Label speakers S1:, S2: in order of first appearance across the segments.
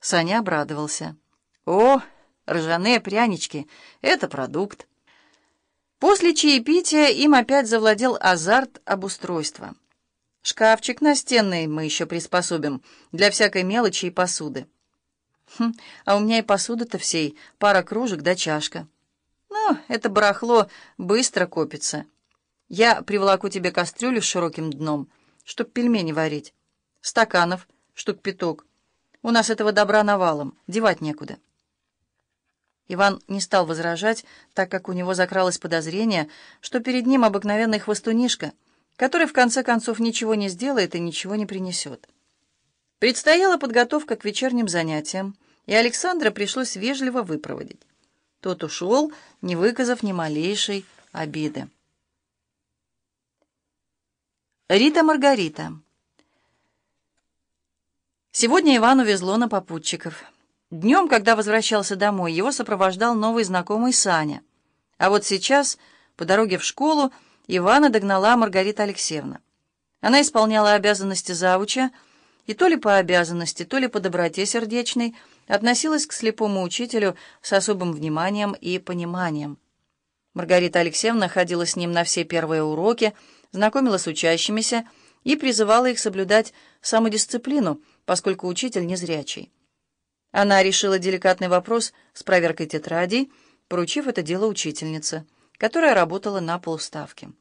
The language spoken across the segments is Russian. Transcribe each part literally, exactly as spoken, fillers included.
S1: Саня обрадовался. «О, ржаные прянички — это продукт». После чаепития им опять завладел азарт обустройства. «Шкафчик настенный мы еще приспособим для всякой мелочи и посуды». «Хм, а у меня и посуда-то всей пара кружек да чашка». «Ну, это барахло быстро копится. Я приволоку тебе кастрюлю с широким дном, чтоб пельмени варить. Стаканов штук пяток. У нас этого добра навалом, девать некуда». Иван не стал возражать, так как у него закралось подозрение, что перед ним обыкновенный хвостунишка, который в конце концов ничего не сделает и ничего не принесет. Предстояла подготовка к вечерним занятиям, и Александра пришлось вежливо выпроводить. Тот ушел, не выказав ни малейшей обиды. Рита Маргарита. Сегодня Ивану везло на попутчиков. Днем, когда возвращался домой, его сопровождал новый знакомый Саня. А вот сейчас, по дороге в школу, Ивана догнала Маргарита Алексеевна. Она исполняла обязанности завуча, и то ли по обязанности, то ли по доброте сердечной относилась к слепому учителю с особым вниманием и пониманием. Маргарита Алексеевна ходила с ним на все первые уроки, знакомила с учащимися и призывала их соблюдать самодисциплину, поскольку учитель незрячий. Она решила деликатный вопрос с проверкой тетрадей, поручив это дело учительнице, которая работала на полставки.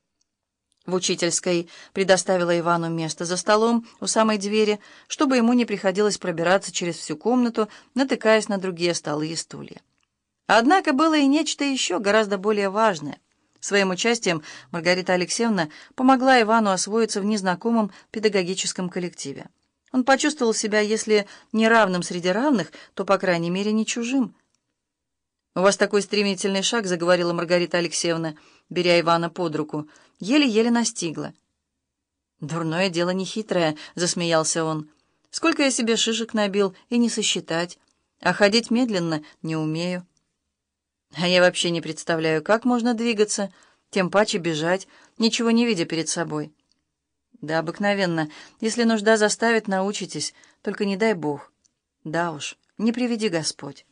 S1: В учительской предоставила Ивану место за столом у самой двери, чтобы ему не приходилось пробираться через всю комнату, натыкаясь на другие столы и стулья. Однако было и нечто еще гораздо более важное. Своим участием Маргарита Алексеевна помогла Ивану освоиться в незнакомом педагогическом коллективе. Он почувствовал себя, если не равным среди равных, то, по крайней мере, не чужим. «У вас такой стремительный шаг», — заговорила Маргарита Алексеевна, беря Ивана под руку, еле-еле настигла. «Дурное дело нехитрое», — засмеялся он. «Сколько я себе шишек набил, и не сосчитать, а ходить медленно не умею. А я вообще не представляю, как можно двигаться, тем паче бежать, ничего не видя перед собой». «Да, обыкновенно. Если нужда заставит, научитесь, только не дай Бог. Да уж, не приведи Господь».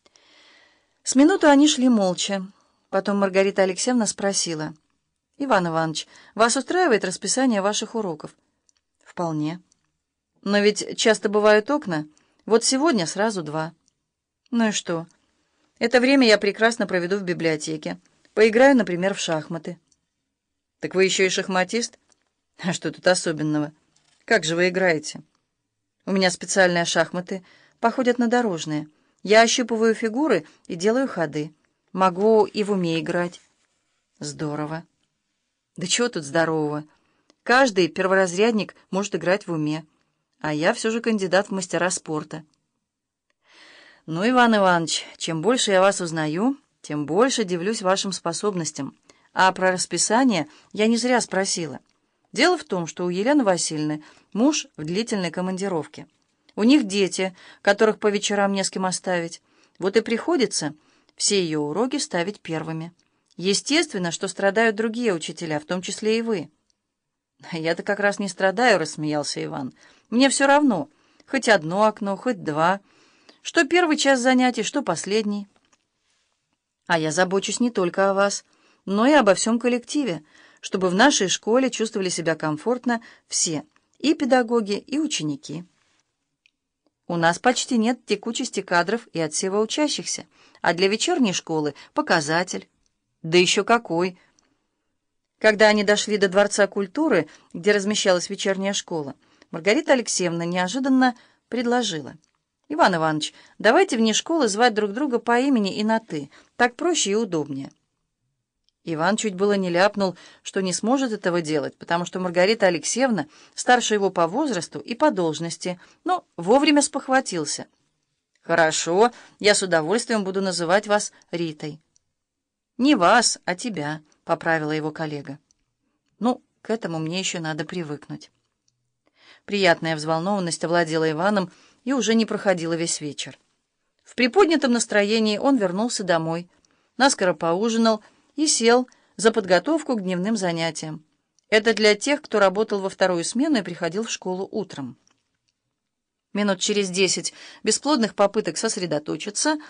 S1: С минуту они шли молча. Потом Маргарита Алексеевна спросила: «Иван Иванович, вас устраивает расписание ваших уроков?» «Вполне. Но ведь часто бывают окна. Вот сегодня сразу два». «Ну и что? Это время я прекрасно проведу в библиотеке. Поиграю, например, в шахматы». «Так вы еще и шахматист? А что тут особенного? Как же вы играете?» «У меня специальные шахматы, походят на дорожные. Я ощупываю фигуры и делаю ходы. Могу и в уме играть». «Здорово». «Да чего тут здорового? Каждый перворазрядник может играть в уме, а я все же кандидат в мастера спорта». «Ну, Иван Иванович, чем больше я вас узнаю, тем больше дивлюсь вашим способностям. А про расписание я не зря спросила. Дело в том, что у Елены Васильевны муж в длительной командировке. У них дети, которых по вечерам не с кем оставить. Вот и приходится все ее уроки ставить первыми. Естественно, что страдают другие учителя, в том числе и вы». «Я-то как раз не страдаю», — рассмеялся Иван. «Мне все равно, хоть одно окно, хоть два. Что первый час занятий, что последний. А я забочусь не только о вас, но и обо всем коллективе, чтобы в нашей школе чувствовали себя комфортно все, и педагоги, и ученики. У нас почти нет текучести кадров и отсева учащихся, а для вечерней школы показатель. Да еще какой!» Когда они дошли до Дворца культуры, где размещалась вечерняя школа, Маргарита Алексеевна неожиданно предложила: «Иван Иванович, давайте вне школы звать друг друга по имени и на «ты». Так проще и удобнее». Иван чуть было не ляпнул, что не сможет этого делать, потому что Маргарита Алексеевна старше его по возрасту и по должности, но вовремя спохватился. «Хорошо, я с удовольствием буду называть вас Ритой». «Не вас, а тебя», — поправила его коллега. «Ну, к этому мне еще надо привыкнуть». Приятная взволнованность овладела Иваном и уже не проходила весь вечер. В приподнятом настроении он вернулся домой, наскоро поужинал и сел за подготовку к дневным занятиям. Это для тех, кто работал во вторую смену и приходил в школу утром. Минут через десять бесплодных попыток сосредоточиться